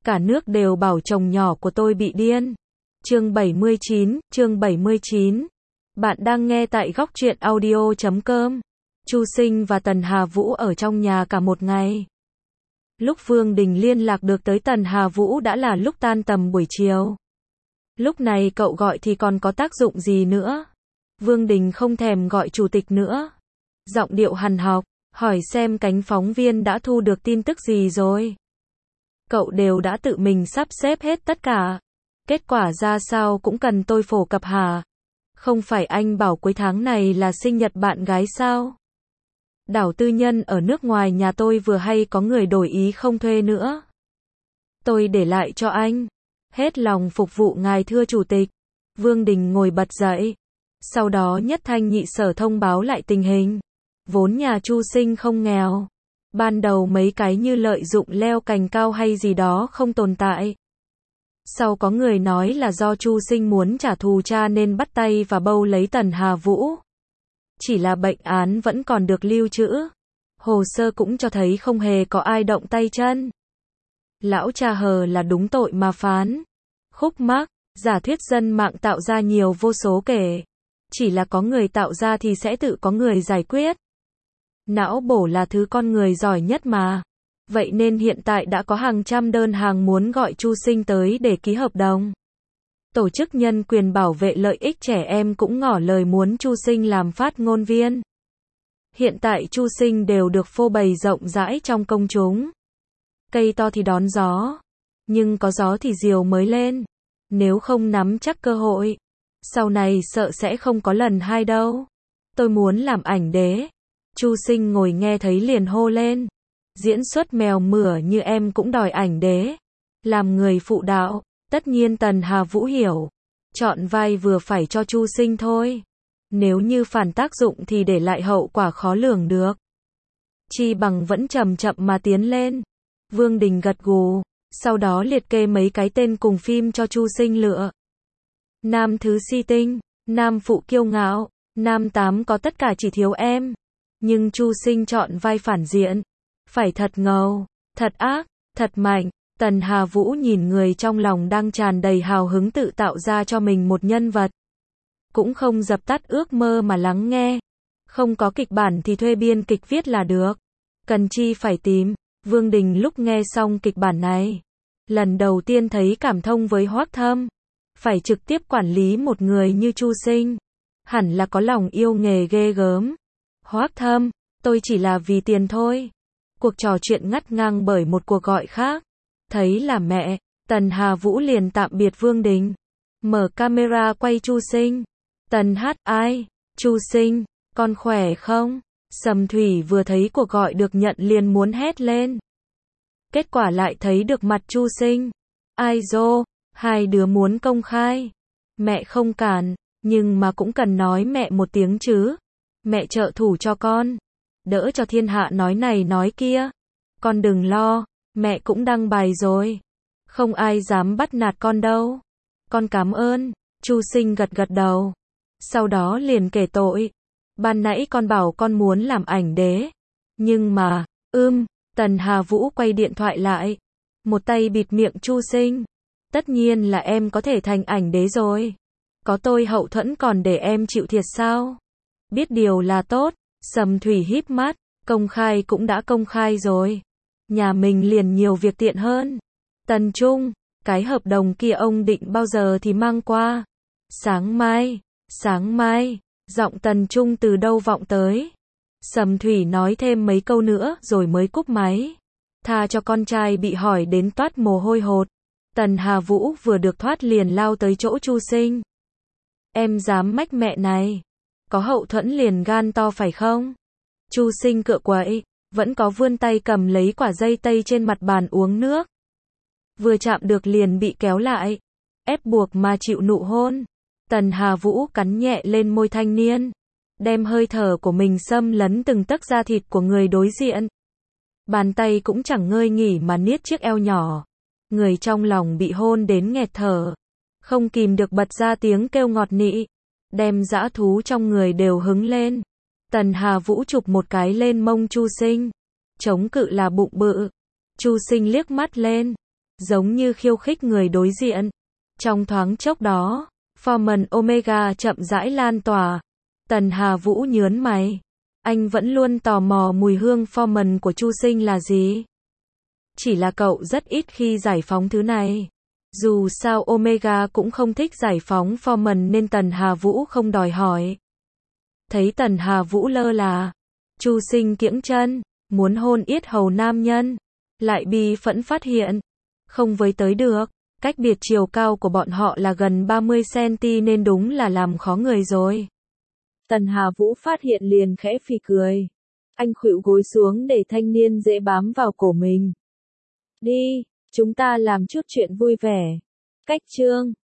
Cả nước đều bảo chồng nhỏ của tôi bị điên. Chương 79. Bạn đang nghe tại góc truyện audio.com. Chu Sinh và Tần Hà Vũ ở trong nhà cả một ngày. Lúc Vương Đình liên lạc được tới Tần Hà Vũ đã là lúc tan tầm buổi chiều. Lúc này cậu gọi thì còn có tác dụng gì nữa. Vương Đình không thèm gọi chủ tịch nữa. Giọng điệu hằn học, hỏi xem cánh phóng viên đã thu được tin tức gì rồi. Cậu đều đã tự mình sắp xếp hết tất cả. Kết quả ra sao cũng cần tôi phổ cập hả? Không phải anh bảo cuối tháng này là sinh nhật bạn gái sao? Đảo tư nhân ở nước ngoài nhà tôi vừa hay có người đổi ý không thuê nữa. Tôi để lại cho anh. Hết lòng phục vụ ngài thưa chủ tịch. Vương Đình ngồi bật dậy. Sau đó nhất thanh nhị sở thông báo lại tình hình. Vốn nhà Chu Sinh không nghèo. Ban đầu mấy cái như lợi dụng leo cành cao hay gì đó không tồn tại. Sau có người nói là do Chu Sinh muốn trả thù cha nên bắt tay và bâu lấy Tần Hà Vũ. Chỉ là bệnh án vẫn còn được lưu trữ. Hồ sơ cũng cho thấy không hề có ai động tay chân. Lão cha hờ là đúng tội mà phán. Khúc mắc, giả thuyết dân mạng tạo ra nhiều vô số kể. Chỉ là có người tạo ra thì sẽ tự có người giải quyết. Não bổ là thứ con người giỏi nhất mà. Vậy nên hiện tại đã có hàng trăm đơn hàng muốn gọi Chu Sinh tới để ký hợp đồng. Tổ chức nhân quyền bảo vệ lợi ích trẻ em cũng ngỏ lời muốn Chu Sinh làm phát ngôn viên. Hiện tại Chu Sinh đều được phô bày rộng rãi trong công chúng. Cây to thì đón gió. Nhưng có gió thì diều mới lên. Nếu không nắm chắc cơ hội. Sau này sợ sẽ không có lần hai đâu. Tôi muốn làm ảnh đế. Chu Sinh ngồi nghe thấy liền hô lên. Diễn xuất mèo mửa như em cũng đòi ảnh đế. Làm người phụ đạo, tất nhiên Tần Hà Vũ hiểu. Chọn vai vừa phải cho Chu Sinh thôi. Nếu như phản tác dụng thì để lại hậu quả khó lường được. Chi bằng vẫn chậm chậm mà tiến lên. Vương Đình gật gù, sau đó liệt kê mấy cái tên cùng phim cho Chu Sinh lựa. Nam thứ si tinh, nam phụ kiêu ngạo, nam tám có tất cả chỉ thiếu em. Nhưng Chu Sinh chọn vai phản diện. Phải thật ngầu, thật ác, thật mạnh. Tần Hà Vũ nhìn người trong lòng đang tràn đầy hào hứng tự tạo ra cho mình một nhân vật. Cũng không dập tắt ước mơ mà lắng nghe. Không có kịch bản thì thuê biên kịch viết là được. Cần chi phải tìm. Vương Đình lúc nghe xong kịch bản này. Lần đầu tiên thấy cảm thông với Hoác Thâm. Phải trực tiếp quản lý một người như Chu Sinh. Hẳn là có lòng yêu nghề ghê gớm. Hoác Thâm, tôi chỉ là vì tiền thôi. Cuộc trò chuyện ngắt ngang bởi một cuộc gọi khác. Thấy là mẹ, Tần Hà Vũ liền tạm biệt Vương Đình. Mở camera quay Chu Sinh. Tần hát ai? Chu Sinh, con khỏe không? Sầm Thủy vừa thấy cuộc gọi được nhận liền muốn hét lên. Kết quả lại thấy được mặt Chu Sinh. Ai dô, hai đứa muốn công khai. Mẹ không cản, nhưng mà cũng cần nói mẹ một tiếng chứ. Mẹ trợ thủ cho con. Đỡ cho thiên hạ nói này nói kia. Con đừng lo, mẹ cũng đăng bài rồi. Không ai dám bắt nạt con đâu. Con cảm ơn. Chu Sinh gật gật đầu. Sau đó liền kể tội. Ban nãy con bảo con muốn làm ảnh đế. Nhưng mà, Tần Hà Vũ quay điện thoại lại. Một tay bịt miệng Chu Sinh. Tất nhiên là em có thể thành ảnh đế rồi. Có tôi hậu thuẫn còn để em chịu thiệt sao? Biết điều là tốt. Sầm Thủy híp mắt. Công khai cũng đã công khai rồi. Nhà mình liền nhiều việc tiện hơn. Tần Trung, cái hợp đồng kia ông định bao giờ thì mang qua? Sáng mai, giọng Tần Trung từ đâu vọng tới. Sầm Thủy nói thêm mấy câu nữa rồi mới cúp máy. Tha cho con trai bị hỏi đến toát mồ hôi hột. Tần Hà Vũ vừa được thoát liền lao tới chỗ Chu Sinh. Em dám mách mẹ này. Có hậu thuẫn liền gan to phải không? Chu Sinh cựa quậy, vẫn có vươn tay cầm lấy quả dây tây trên mặt bàn uống nước. Vừa chạm được liền bị kéo lại. Ép buộc mà chịu nụ hôn. Tần Hà Vũ cắn nhẹ lên môi thanh niên. Đem hơi thở của mình xâm lấn từng tấc da thịt của người đối diện. Bàn tay cũng chẳng ngơi nghỉ mà niết chiếc eo nhỏ. Người trong lòng bị hôn đến nghẹt thở. Không kìm được bật ra tiếng kêu ngọt nị. Đem dã thú trong người đều hứng lên. Tần Hà Vũ chụp một cái lên mông Chu Sinh. Chống cự là bụng bự. Chu Sinh liếc mắt lên. giống như khiêu khích người đối diện. Trong thoáng chốc đó, Forman Omega chậm rãi lan tỏa. Tần Hà Vũ nhớn mày. Anh vẫn luôn tò mò mùi hương Forman của Chu Sinh là gì. Chỉ là cậu rất ít khi giải phóng thứ này. Dù sao Omega cũng không thích giải phóng Forman nên Tần Hà Vũ không đòi hỏi. Thấy Tần Hà Vũ lơ là, Chu Sinh kiễng chân, muốn hôn yết hầu nam nhân. Lại bi phẫn phát hiện, không với tới được. Cách biệt chiều cao của bọn họ là gần 30cm nên đúng là làm khó người rồi. Tần Hà Vũ phát hiện liền khẽ phì cười. Anh khuỵu gối xuống để thanh niên dễ bám vào cổ mình. Đi, chúng ta làm chút chuyện vui vẻ. Cách chương